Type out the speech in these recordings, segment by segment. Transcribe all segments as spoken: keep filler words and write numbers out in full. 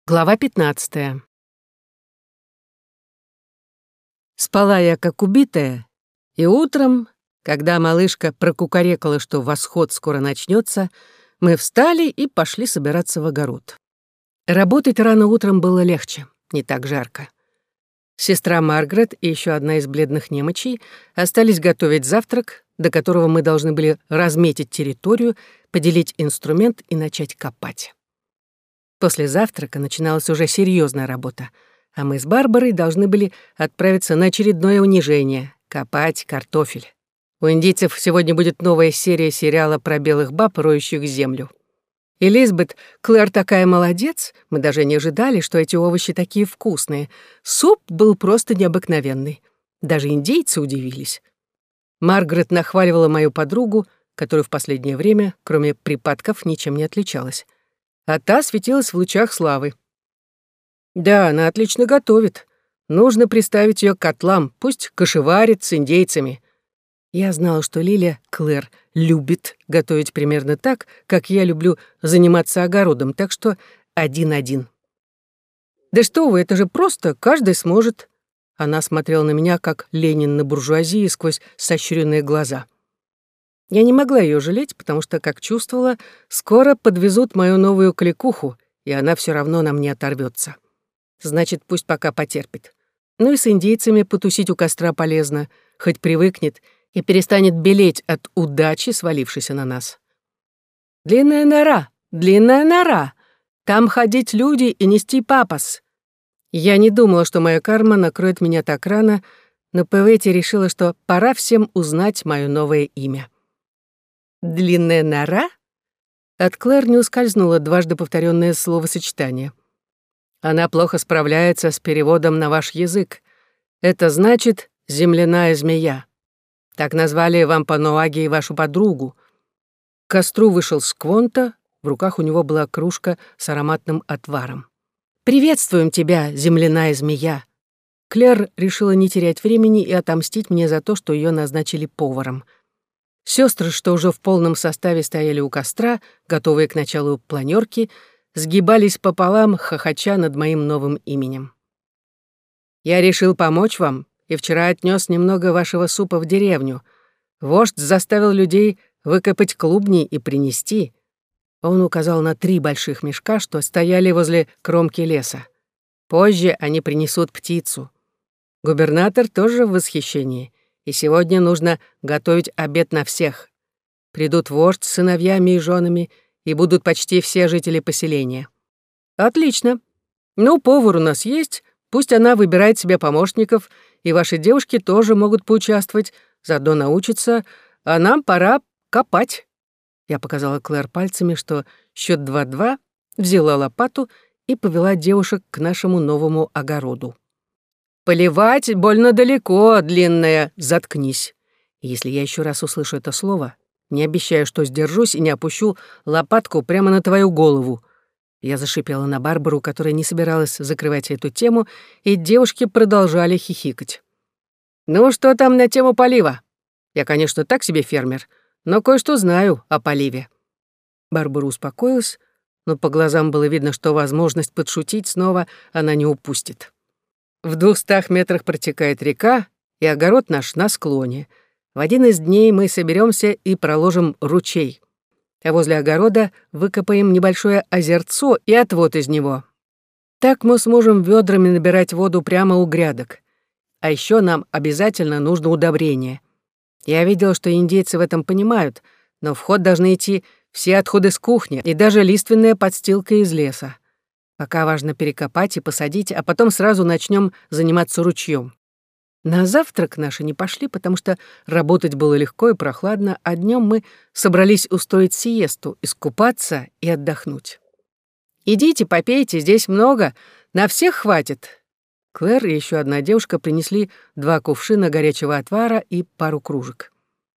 Глава пятнадцатая. Спала я как убитая, и утром, когда малышка прокукарекала, что восход скоро начнется, мы встали и пошли собираться в огород. Работать рано утром было легче, не так жарко. Сестра Маргарет и еще одна из бледных немочей остались готовить завтрак, до которого мы должны были разметить территорию, поделить инструмент и начать копать. После завтрака начиналась уже серьезная работа, а мы с Барбарой должны были отправиться на очередное унижение — копать картофель. У индейцев сегодня будет новая серия сериала про белых баб, роющих землю. Элизабет, Клэр такая молодец, мы даже не ожидали, что эти овощи такие вкусные. Суп был просто необыкновенный. Даже индейцы удивились. Маргарет нахваливала мою подругу, которая в последнее время, кроме припадков, ничем не отличалась. А та светилась в лучах славы. Да, она отлично готовит. Нужно приставить ее к котлам, пусть кошеварит с индейцами. Я знала, что Лилия, Клэр, любит готовить примерно так, как я люблю заниматься огородом, так что один-один. Да что вы, это же просто, каждый сможет. Она смотрела на меня, как Ленин на буржуазии, сквозь сощуренные глаза. Я не могла ее жалеть, потому что, как чувствовала, скоро подвезут мою новую кликуху, и она все равно нам не оторвется. Значит, пусть пока потерпит. Ну и с индейцами потусить у костра полезно, хоть привыкнет и перестанет белеть от удачи, свалившейся на нас. Длинная нора, длинная нора. Там ходить люди и нести папас. Я не думала, что моя карма накроет меня так рано, но Пэвэти решила, что пора всем узнать мое новое имя. «Длинная нора?» От Клэр не ускользнуло дважды повторенное словосочетание. «Она плохо справляется с переводом на ваш язык. Это значит «земляная змея». Так назвали Вампаноаги и вашу подругу». К костру вышел Сквонта, в руках у него была кружка с ароматным отваром. «Приветствуем тебя, земляная змея!» Клэр решила не терять времени и отомстить мне за то, что ее назначили поваром. Сестры, что уже в полном составе стояли у костра, готовые к началу планерки, сгибались пополам, хохоча над моим новым именем. «Я решил помочь вам, и вчера отнес немного вашего супа в деревню. Вождь заставил людей выкопать клубни и принести». Он указал на три больших мешка, что стояли возле кромки леса. «Позже они принесут птицу». Губернатор тоже в восхищении. И сегодня нужно готовить обед на всех. Придут вождь с сыновьями и женами, и будут почти все жители поселения. Отлично. Ну, повар у нас есть, пусть она выбирает себе помощников, и ваши девушки тоже могут поучаствовать, заодно научатся, а нам пора копать. Я показала Клэр пальцами, что счет два-два, взяла лопату и повела девушек к нашему новому огороду. «Поливать больно далеко, длинная, заткнись. Если я еще раз услышу это слово, не обещаю, что сдержусь и не опущу лопатку прямо на твою голову». Я зашипела на Барбару, которая не собиралась закрывать эту тему, и девушки продолжали хихикать. «Ну, что там на тему полива? Я, конечно, так себе фермер, но кое-что знаю о поливе». Барбара успокоилась, но по глазам было видно, что возможность подшутить снова она не упустит. В двухстах метрах протекает река, и огород наш на склоне. В один из дней мы соберемся и проложим ручей. А возле огорода выкопаем небольшое озерцо и отвод из него. Так мы сможем ведрами набирать воду прямо у грядок. А еще нам обязательно нужно удобрение. Я видел, что индейцы в этом понимают, но в ход должны идти все отходы с кухни и даже лиственная подстилка из леса. Пока важно перекопать и посадить, а потом сразу начнем заниматься ручьем. На завтрак наши не пошли, потому что работать было легко и прохладно, а днем мы собрались устроить сиесту, искупаться и отдохнуть. «Идите, попейте, здесь много, на всех хватит». Клэр и еще одна девушка принесли два кувшина горячего отвара и пару кружек.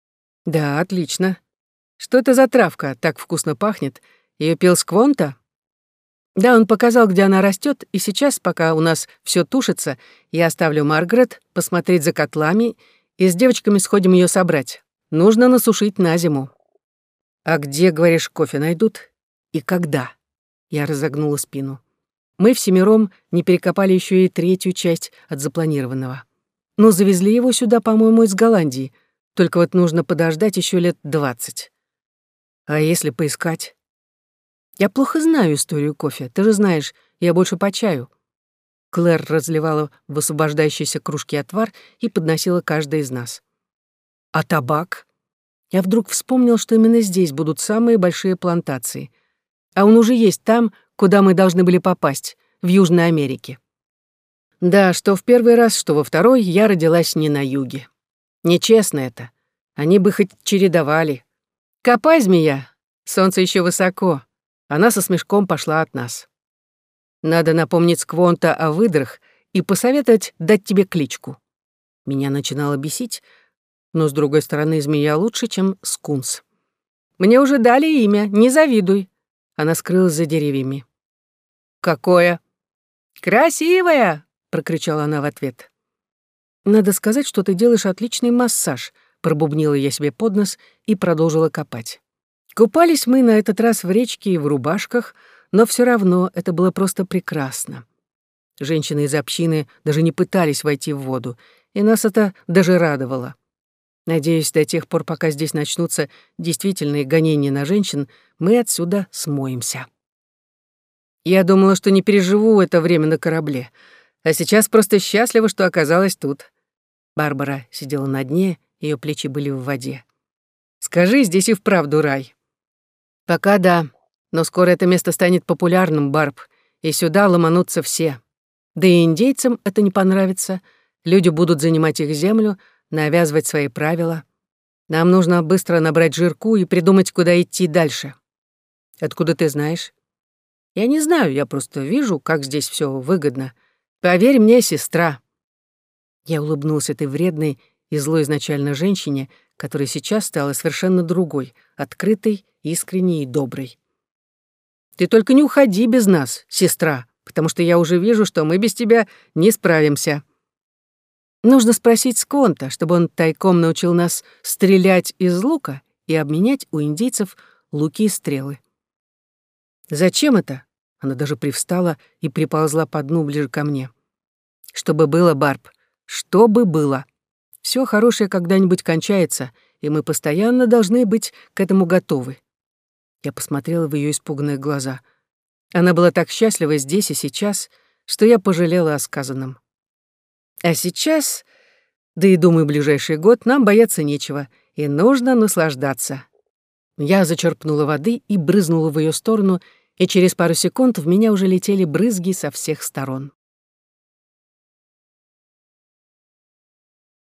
«Да, отлично. Что это за травка, так вкусно пахнет? Ее пил Сквонта?» Да, он показал, где она растет, и сейчас, пока у нас все тушится, я оставлю Маргарет посмотреть за котлами и с девочками сходим ее собрать. Нужно насушить на зиму. А где, говоришь, кофе найдут? И когда? Я разогнула спину. Мы всемиром не перекопали еще и третью часть от запланированного. Но завезли его сюда, по-моему, из Голландии. Только вот нужно подождать еще лет двадцать. А если поискать? Я плохо знаю историю кофе. Ты же знаешь, я больше по чаю. Клэр разливала в освобождающиеся кружки отвар и подносила каждой из нас. А табак? Я вдруг вспомнил, что именно здесь будут самые большие плантации. А он уже есть там, куда мы должны были попасть, в Южной Америке. Да, что в первый раз, что во второй, я родилась не на юге. Нечестно это. Они бы хоть чередовали. Копай, змея, солнце еще высоко. Она со смешком пошла от нас. Надо напомнить Сквонта о выдрах и посоветовать дать тебе кличку. Меня начинало бесить, но, с другой стороны, змея лучше, чем скунс. Мне уже дали имя, не завидуй. Она скрылась за деревьями. «Какое?» «Красивая!» — прокричала она в ответ. «Надо сказать, что ты делаешь отличный массаж», — пробубнила я себе под нос и продолжила копать. Купались мы на этот раз в речке и в рубашках, но все равно это было просто прекрасно. Женщины из общины даже не пытались войти в воду, и нас это даже радовало. Надеюсь, до тех пор, пока здесь начнутся действительные гонения на женщин, мы отсюда смоемся. Я думала, что не переживу это время на корабле, а сейчас просто счастлива, что оказалась тут. Барбара сидела на дне, ее плечи были в воде. «Скажи, здесь и вправду рай». «Пока да, но скоро это место станет популярным, Барб, и сюда ломанутся все. Да и индейцам это не понравится. Люди будут занимать их землю, навязывать свои правила. Нам нужно быстро набрать жирку и придумать, куда идти дальше». «Откуда ты знаешь?» «Я не знаю, я просто вижу, как здесь все выгодно. Поверь мне, сестра». Я улыбнулся этой вредной и злой изначально женщине, которая сейчас стала совершенно другой, открытой, искренней и доброй. «Ты только не уходи без нас, сестра, потому что я уже вижу, что мы без тебя не справимся. Нужно спросить Сконта, чтобы он тайком научил нас стрелять из лука и обменять у индейцев луки и стрелы». «Зачем это?» Она даже привстала и приползла по дну ближе ко мне. «Чтобы было, Барб, чтобы было. Все хорошее когда-нибудь кончается, и мы постоянно должны быть к этому готовы». Я посмотрела в ее испуганные глаза. Она была так счастлива здесь и сейчас, что я пожалела о сказанном. А сейчас, да и, думаю, ближайший год нам бояться нечего, и нужно наслаждаться. Я зачерпнула воды и брызнула в ее сторону, и через пару секунд в меня уже летели брызги со всех сторон.